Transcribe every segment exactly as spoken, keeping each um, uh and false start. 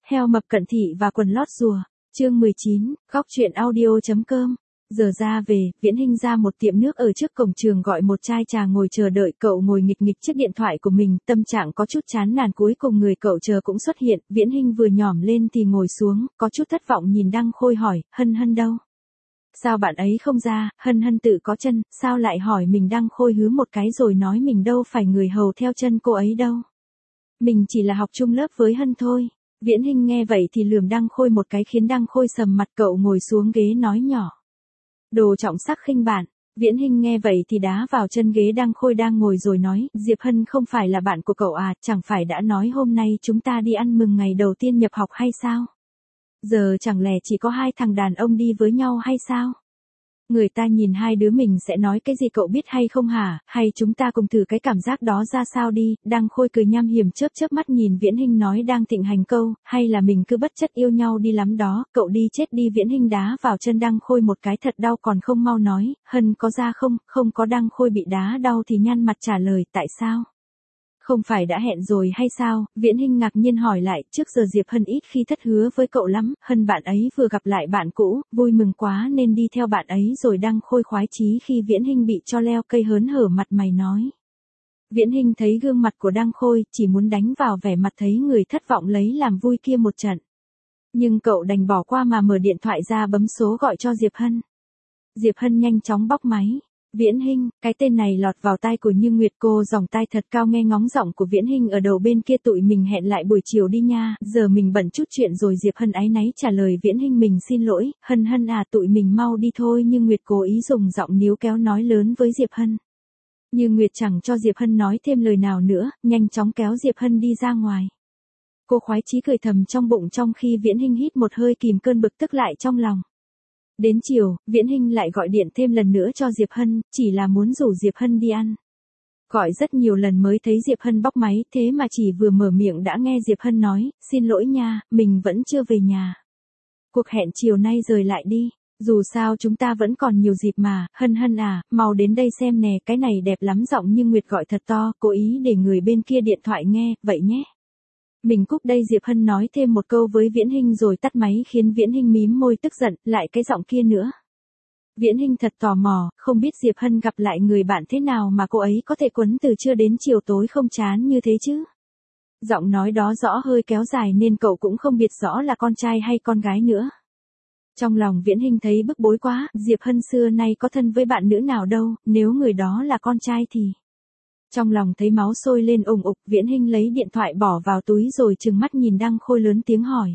Heo mập cận thị và quần lót rùa. Chương mười chín, góc truyện audio.com. Giờ ra về, Viễn Hinh ra một tiệm nước ở trước cổng trường gọi một chai trà ngồi chờ đợi. Cậu ngồi nghịch nghịch chiếc điện thoại của mình, tâm trạng có chút chán nản. Cuối cùng người cậu chờ cũng xuất hiện. Viễn Hinh vừa nhỏm lên thì ngồi xuống, có chút thất vọng nhìn Đăng Khôi hỏi, Hân Hân đâu? Sao bạn ấy không ra? Hân Hân tự có chân, sao lại hỏi mình? Đăng Khôi hứ một cái rồi nói mình đâu phải người hầu theo chân cô ấy đâu. Mình chỉ là học chung lớp với Hân thôi. Viễn Hinh nghe vậy thì lườm Đăng Khôi một cái khiến Đăng Khôi sầm mặt. Cậu ngồi xuống ghế nói nhỏ. Đồ trọng sắc khinh bạn. Viễn Hinh nghe vậy thì đá vào chân ghế Đăng Khôi đang ngồi rồi nói, Diệp Hân không phải là bạn của cậu à, chẳng phải đã nói hôm nay chúng ta đi ăn mừng ngày đầu tiên nhập học hay sao? Giờ chẳng lẽ chỉ có hai thằng đàn ông đi với nhau hay sao? Người ta nhìn hai đứa mình sẽ nói cái gì cậu biết hay không hả? Hay chúng ta cùng thử cái cảm giác đó ra sao đi? Đăng Khôi cười nham hiểm chớp chớp mắt nhìn Viễn Hinh nói đang thịnh hành câu, hay là mình cứ bất chất yêu nhau đi lắm đó, cậu đi chết đi. Viễn Hinh đá vào chân Đăng Khôi một cái thật đau còn không mau nói, Hân có ra không? Không có. Đăng Khôi bị đá đau thì nhăn mặt trả lời, tại sao? Không phải đã hẹn rồi hay sao? Viễn Hinh ngạc nhiên hỏi lại, trước giờ Diệp Hân ít khi thất hứa với cậu lắm, Hân bạn ấy vừa gặp lại bạn cũ, vui mừng quá nên đi theo bạn ấy rồi. Đăng Khôi khoái chí khi Viễn Hinh bị cho leo cây hớn hở mặt mày nói. Viễn Hinh thấy gương mặt của Đăng Khôi, chỉ muốn đánh vào vẻ mặt thấy người thất vọng lấy làm vui kia một trận. Nhưng cậu đành bỏ qua mà mở điện thoại ra bấm số gọi cho Diệp Hân. Diệp Hân nhanh chóng bóc máy. Viễn Hinh, cái tên này lọt vào tai của Như Nguyệt, cô giọng tai thật cao nghe ngóng giọng của Viễn Hinh ở đầu bên kia. Tụi mình hẹn lại buổi chiều đi nha, giờ mình bận chút chuyện rồi. Diệp Hân áy náy trả lời Viễn Hinh, mình xin lỗi, Hân Hân à tụi mình mau đi thôi. Như Nguyệt cố ý dùng giọng níu kéo nói lớn với Diệp Hân. Như Nguyệt chẳng cho Diệp Hân nói thêm lời nào nữa, nhanh chóng kéo Diệp Hân đi ra ngoài. Cô khoái chí cười thầm trong bụng trong khi Viễn Hinh hít một hơi kìm cơn bực tức lại trong lòng. Đến chiều, Viễn Hinh lại gọi điện thêm lần nữa cho Diệp Hân, chỉ là muốn rủ Diệp Hân đi ăn. Gọi rất nhiều lần mới thấy Diệp Hân bóc máy, thế mà chỉ vừa mở miệng đã nghe Diệp Hân nói, xin lỗi nha, mình vẫn chưa về nhà. Cuộc hẹn chiều nay rời lại đi, dù sao chúng ta vẫn còn nhiều dịp mà. Hân Hân à, mau đến đây xem nè, cái này đẹp lắm. Giọng Như Nguyệt gọi thật to, cố ý để người bên kia điện thoại nghe, vậy nhé. Mình cúp đây. Diệp Hân nói thêm một câu với Viễn Hinh rồi tắt máy khiến Viễn Hinh mím môi tức giận, lại cái giọng kia nữa. Viễn Hinh thật tò mò, không biết Diệp Hân gặp lại người bạn thế nào mà cô ấy có thể quấn từ trưa đến chiều tối không chán như thế chứ. Giọng nói đó rõ hơi kéo dài nên cậu cũng không biết rõ là con trai hay con gái nữa. Trong lòng Viễn Hinh thấy bức bối quá, Diệp Hân xưa nay có thân với bạn nữ nào đâu, nếu người đó là con trai thì... Trong lòng thấy máu sôi lên ủng ục, Viễn Hinh lấy điện thoại bỏ vào túi rồi trừng mắt nhìn Đăng Khôi lớn tiếng hỏi.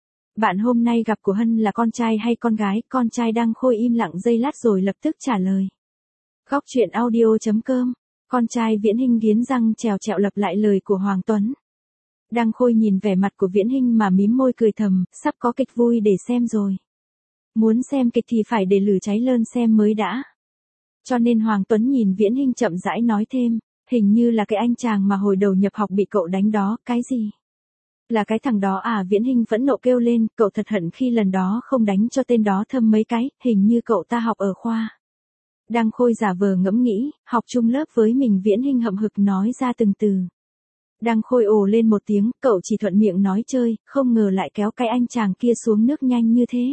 Bạn hôm nay gặp của Hân là con trai hay con gái? Con trai. Đăng Khôi im lặng giây lát rồi lập tức trả lời. Góc truyện audio.com. Con trai. Viễn Hinh nghiến răng trèo trẹo lặp lại lời của Hoàng Tuấn. Đăng Khôi nhìn vẻ mặt của Viễn Hinh mà mím môi cười thầm, sắp có kịch vui để xem rồi. Muốn xem kịch thì phải để lửa cháy lên xem mới đã. Cho nên Hoàng Tuấn nhìn Viễn Hinh chậm rãi nói thêm. Hình như là cái anh chàng mà hồi đầu nhập học bị cậu đánh đó, cái gì? Là cái thằng đó à? Viễn Hinh phẫn nộ kêu lên, cậu thật hận khi lần đó không đánh cho tên đó thâm mấy cái, hình như cậu ta học ở khoa. Đăng Khôi giả vờ ngẫm nghĩ, học chung lớp với mình. Viễn Hinh hậm hực nói ra từng từ. Đăng Khôi ồ lên một tiếng, cậu chỉ thuận miệng nói chơi, không ngờ lại kéo cái anh chàng kia xuống nước nhanh như thế.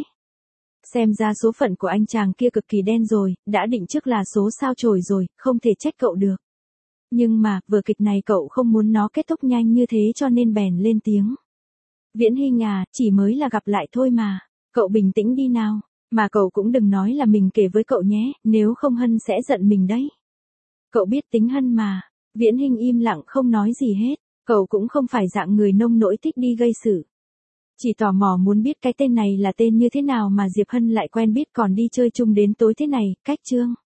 Xem ra số phận của anh chàng kia cực kỳ đen rồi, đã định trước là số sao chổi rồi, không thể trách cậu được. Nhưng mà, vở kịch này cậu không muốn nó kết thúc nhanh như thế cho nên bèn lên tiếng. Viễn Hinh à, chỉ mới là gặp lại thôi mà. Cậu bình tĩnh đi nào. Mà cậu cũng đừng nói là mình kể với cậu nhé, nếu không Hân sẽ giận mình đấy. Cậu biết tính Hân mà. Viễn Hinh im lặng không nói gì hết. Cậu cũng không phải dạng người nông nỗi thích đi gây sự. Chỉ tò mò muốn biết cái tên này là tên như thế nào mà Diệp Hân lại quen biết còn đi chơi chung đến tối thế này. Cách chương.